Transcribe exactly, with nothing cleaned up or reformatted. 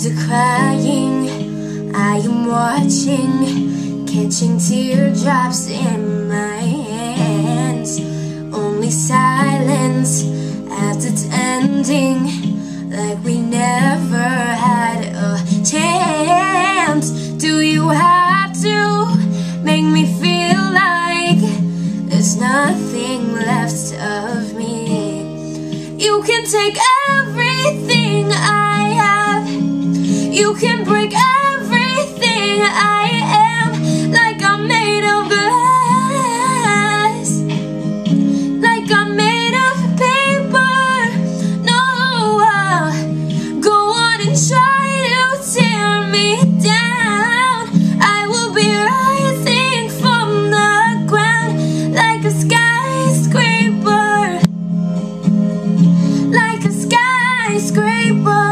are crying, I am watching, catching teardrops in my hands. Only silence as it's ending, like we never had a chance. Do you have to make me feel like there's nothing left of me? You can take everything I have, you can break everything I am, like I'm made of glass, like I'm made of paper. No, uh, go on and try to tear me down. I will be rising from the ground like a skyscraper, like a skyscraper.